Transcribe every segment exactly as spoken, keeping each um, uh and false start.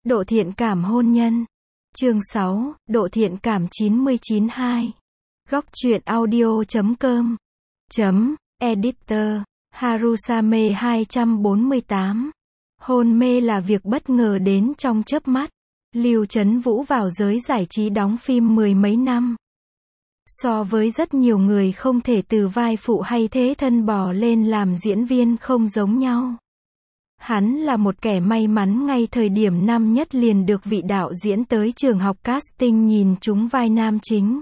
Độ thiện cảm hôn nhân. Chương sáu, độ thiện cảm chín chín hai. Góc truyện audio chấm com. Chấm, editor. Harusame hai trăm bốn mươi tám. Hôn mê là việc bất ngờ đến trong chớp mắt. Lưu Chấn Vũ vào giới giải trí đóng phim mười mấy năm. So với rất nhiều người không thể từ vai phụ hay thế thân bò lên làm diễn viên không giống nhau. Hắn là một kẻ may mắn ngay thời điểm năm nhất liền được vị đạo diễn tới trường học casting nhìn trúng vai nam chính.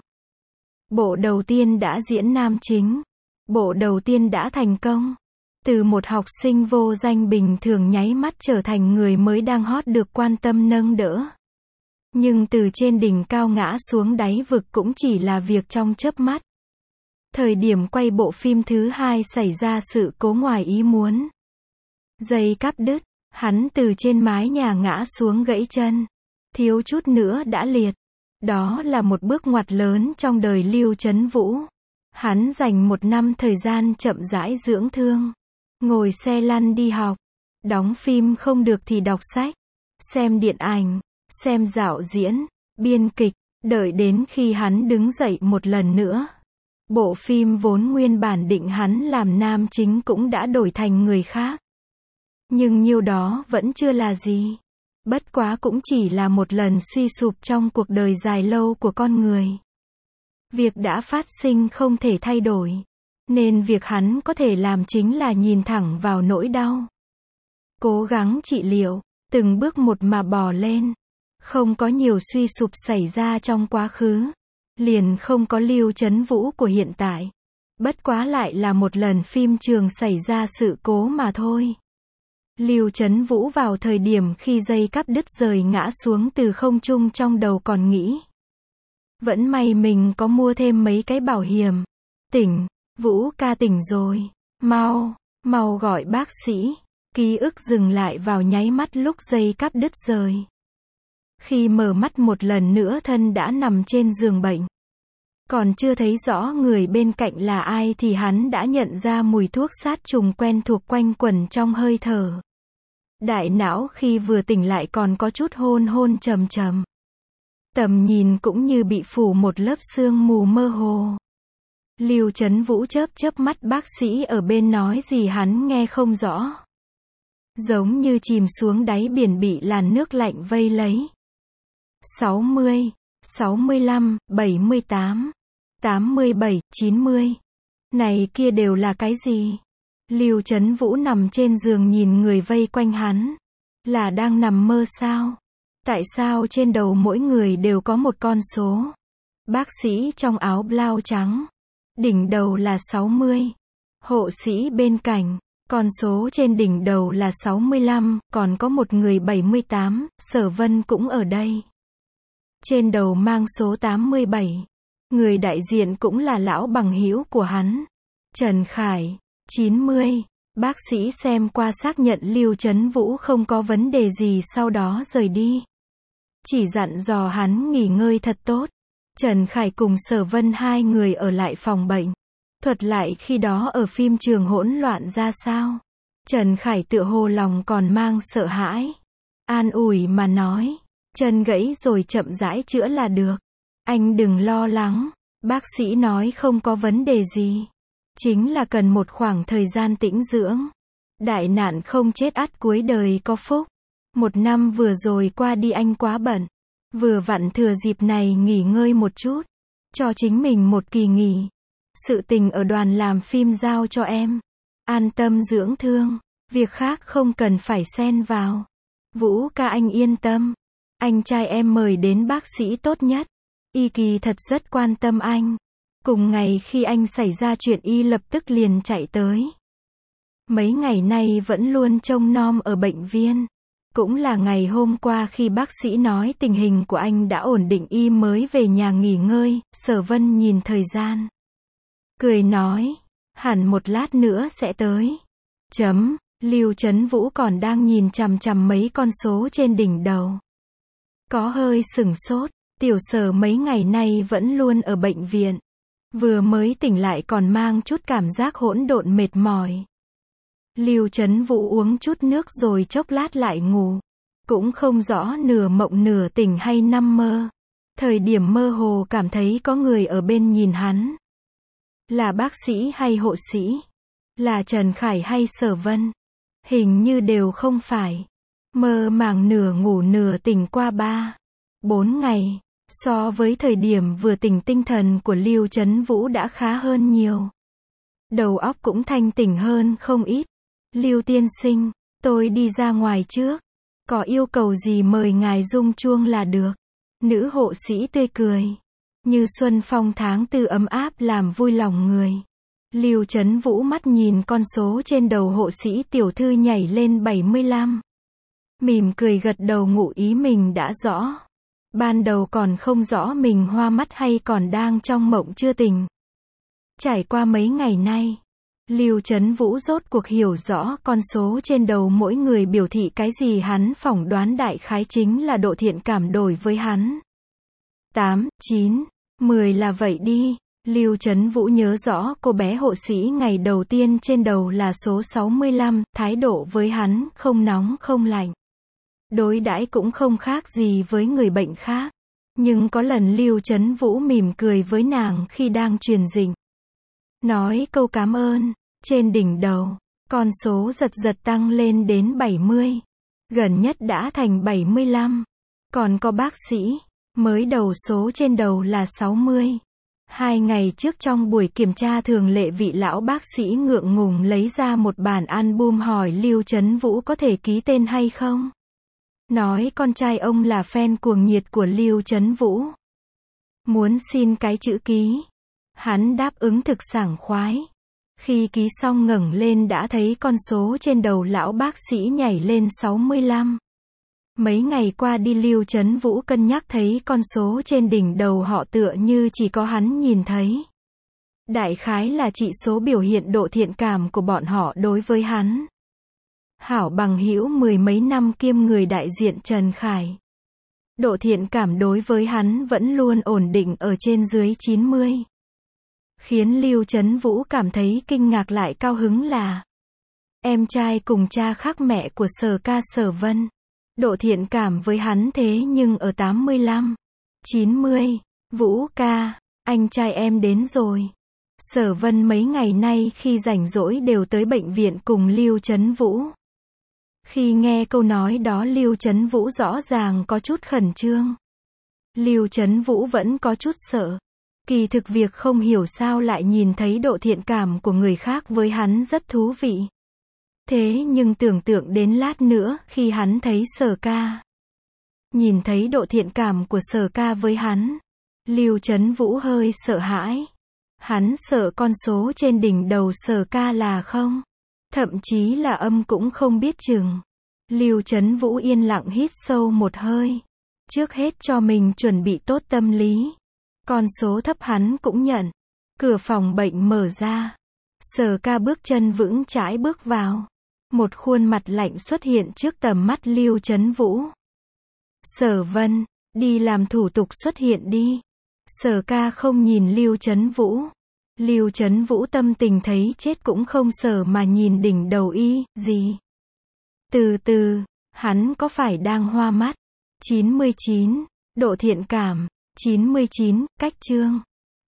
Bộ đầu tiên đã diễn nam chính. Bộ đầu tiên đã thành công. Từ một học sinh vô danh bình thường nháy mắt trở thành người mới đang hot được quan tâm nâng đỡ. Nhưng từ trên đỉnh cao ngã xuống đáy vực cũng chỉ là việc trong chớp mắt. Thời điểm quay bộ phim thứ hai xảy ra sự cố ngoài ý muốn. Dây cáp đứt, hắn từ trên mái nhà ngã xuống gãy chân. Thiếu chút nữa đã liệt. Đó là một bước ngoặt lớn trong đời Lưu Chấn Vũ. Hắn dành một năm thời gian chậm rãi dưỡng thương. Ngồi xe lăn đi học. Đóng phim không được thì đọc sách. Xem điện ảnh. Xem dạo diễn. Biên kịch. Đợi đến khi hắn đứng dậy một lần nữa. Bộ phim vốn nguyên bản định hắn làm nam chính cũng đã đổi thành người khác. Nhưng nhiêu đó vẫn chưa là gì. Bất quá cũng chỉ là một lần suy sụp trong cuộc đời dài lâu của con người. Việc đã phát sinh không thể thay đổi. Nên việc hắn có thể làm chính là nhìn thẳng vào nỗi đau. Cố gắng trị liệu, từng bước một mà bò lên. Không có nhiều suy sụp xảy ra trong quá khứ. Liền không có Lưu Chấn Vũ của hiện tại. Bất quá lại là một lần phim trường xảy ra sự cố mà thôi. Lưu Chấn Vũ vào thời điểm khi dây cáp đứt rời ngã xuống từ không trung trong đầu còn nghĩ. Vẫn may mình có mua thêm mấy cái bảo hiểm. Tỉnh, Vũ ca tỉnh rồi. Mau, mau gọi bác sĩ. Ký ức dừng lại vào nháy mắt lúc dây cáp đứt rời. Khi mở mắt một lần nữa thân đã nằm trên giường bệnh. Còn chưa thấy rõ người bên cạnh là ai thì hắn đã nhận ra mùi thuốc sát trùng quen thuộc quanh quẩn trong hơi thở. Đại não khi vừa tỉnh lại còn có chút hôn hôn trầm trầm. Tầm nhìn cũng như bị phủ một lớp sương mù mơ hồ. Lưu Chấn Vũ chớp chớp mắt, bác sĩ ở bên nói gì hắn nghe không rõ. Giống như chìm xuống đáy biển bị làn nước lạnh vây lấy. sáu mươi, sáu mươi lăm, bảy mươi tám, tám mươi bảy, chín mươi. Này kia đều là cái gì? Lưu Chấn Vũ nằm trên giường nhìn người vây quanh hắn. Là đang nằm mơ sao? Tại sao trên đầu mỗi người đều có một con số? Bác sĩ trong áo blau trắng. Đỉnh đầu là sáu mươi. Hộ sĩ bên cạnh. Con số trên đỉnh đầu là sáu mươi lăm, còn có một người bảy mươi tám, Sở Vân cũng ở đây. Trên đầu mang số tám mươi bảy. Người đại diện cũng là lão bằng hữu của hắn. Trần Khải, chín mươi. Bác sĩ xem qua xác nhận Lưu Chấn Vũ không có vấn đề gì sau đó rời đi. Chỉ dặn dò hắn nghỉ ngơi thật tốt. Trần Khải cùng Sở Vân hai người ở lại phòng bệnh. Thuật lại khi đó ở phim trường hỗn loạn ra sao. Trần Khải tựa hồ lòng còn mang sợ hãi. An ủi mà nói. Chân gãy rồi chậm rãi chữa là được. Anh đừng lo lắng. Bác sĩ nói không có vấn đề gì. Chính là cần một khoảng thời gian tĩnh dưỡng. Đại nạn không chết ắt cuối đời có phúc. Một năm vừa rồi qua đi anh quá bận. Vừa vặn thừa dịp này nghỉ ngơi một chút. Cho chính mình một kỳ nghỉ. Sự tình ở đoàn làm phim giao cho em. An tâm dưỡng thương. Việc khác không cần phải xen vào. Vũ ca anh yên tâm. Anh trai em mời đến bác sĩ tốt nhất. Y kỳ thật rất quan tâm anh. Cùng ngày khi anh xảy ra chuyện y lập tức liền chạy tới. Mấy ngày nay vẫn luôn trông nom ở bệnh viện. Cũng là ngày hôm qua khi bác sĩ nói tình hình của anh đã ổn định y mới về nhà nghỉ ngơi. Sở Vân nhìn thời gian. Cười nói. Hẳn một lát nữa sẽ tới. Chấm. Lưu Chấn Vũ còn đang nhìn chằm chằm mấy con số trên đỉnh đầu. Có hơi sửng sốt. Tiểu Sở mấy ngày nay vẫn luôn ở bệnh viện. Vừa mới tỉnh lại còn mang chút cảm giác hỗn độn mệt mỏi. Lưu Chấn Vũ uống chút nước rồi chốc lát lại ngủ. Cũng không rõ nửa mộng nửa tỉnh hay nằm mơ. Thời điểm mơ hồ cảm thấy có người ở bên nhìn hắn. Là bác sĩ hay hộ sĩ? Là Trần Khải hay Sở Vân? Hình như đều không phải. Mơ màng nửa ngủ nửa tỉnh qua ba, bốn ngày. So với thời điểm vừa tỉnh tinh thần của Lưu Chấn Vũ đã khá hơn nhiều. Đầu óc cũng thanh tỉnh hơn không ít. Lưu tiên sinh, tôi đi ra ngoài trước. Có yêu cầu gì mời ngài rung chuông là được. Nữ hộ sĩ tươi cười. Như xuân phong tháng tư ấm áp làm vui lòng người. Lưu Chấn Vũ mắt nhìn con số trên đầu hộ sĩ tiểu thư nhảy lên bảy mươi lăm. Mỉm cười gật đầu ngụ ý mình đã rõ. Ban đầu còn không rõ mình hoa mắt hay còn đang trong mộng chưa tỉnh. Trải qua mấy ngày nay, Lưu Chấn Vũ rốt cuộc hiểu rõ con số trên đầu mỗi người biểu thị cái gì, hắn phỏng đoán đại khái chính là độ thiện cảm đổi với hắn. tám, chín, mười là vậy đi. Lưu Chấn Vũ nhớ rõ cô bé hộ sĩ ngày đầu tiên trên đầu là số sáu mươi lăm, thái độ với hắn không nóng không lạnh. Đối đãi cũng không khác gì với người bệnh khác. Nhưng có lần Lưu Chấn Vũ mỉm cười với nàng khi đang truyền dịch. Nói câu cảm ơn, trên đỉnh đầu, con số giật giật tăng lên đến bảy mươi. Gần nhất đã thành bảy mươi lăm. Còn có bác sĩ, mới đầu số trên đầu là sáu mươi. Hai ngày trước trong buổi kiểm tra thường lệ vị lão bác sĩ ngượng ngùng lấy ra một bản album hỏi Lưu Chấn Vũ có thể ký tên hay không. Nói con trai ông là fan cuồng nhiệt của Lưu Chấn Vũ. Muốn xin cái chữ ký. Hắn đáp ứng thực sảng khoái. Khi ký xong ngẩng lên đã thấy con số trên đầu lão bác sĩ nhảy lên sáu mươi lăm. Mấy ngày qua đi Lưu Chấn Vũ cân nhắc thấy con số trên đỉnh đầu họ tựa như chỉ có hắn nhìn thấy. Đại khái là chỉ số biểu hiện độ thiện cảm của bọn họ đối với hắn. Hảo bằng hữu mười mấy năm kiêm người đại diện Trần Khải. Độ thiện cảm đối với hắn vẫn luôn ổn định ở trên dưới chín mươi. Khiến Lưu Chấn Vũ cảm thấy kinh ngạc lại cao hứng là em trai cùng cha khác mẹ của Sở ca Sở Vân. Độ thiện cảm với hắn thế nhưng ở tám mươi lăm, chín mươi. Vũ ca, anh trai em đến rồi. Sở Vân mấy ngày nay khi rảnh rỗi đều tới bệnh viện cùng Lưu Chấn Vũ. Khi nghe câu nói đó Lưu Chấn Vũ rõ ràng có chút khẩn trương. Lưu Chấn Vũ vẫn có chút sợ. Kỳ thực việc không hiểu sao lại nhìn thấy độ thiện cảm của người khác với hắn rất thú vị. Thế nhưng tưởng tượng đến lát nữa khi hắn thấy Sở ca. Nhìn thấy độ thiện cảm của Sở ca với hắn. Lưu Chấn Vũ hơi sợ hãi. Hắn sợ con số trên đỉnh đầu Sở ca là không. Thậm chí là âm cũng không biết chừng. Lưu Chấn Vũ yên lặng hít sâu một hơi. Trước hết cho mình chuẩn bị tốt tâm lý. Con số thấp hắn cũng nhận. Cửa phòng bệnh mở ra. Sở ca bước chân vững chãi bước vào. Một khuôn mặt lạnh xuất hiện trước tầm mắt Lưu Chấn Vũ. Sở Vân, đi làm thủ tục xuất hiện đi. Sở ca không nhìn Lưu Chấn Vũ. Lưu Chấn Vũ tâm tình thấy chết cũng không sợ mà nhìn đỉnh đầu y, gì? Từ từ, hắn có phải đang hoa mắt? chín mươi chín, độ thiện cảm, chín mươi chín, cách chương.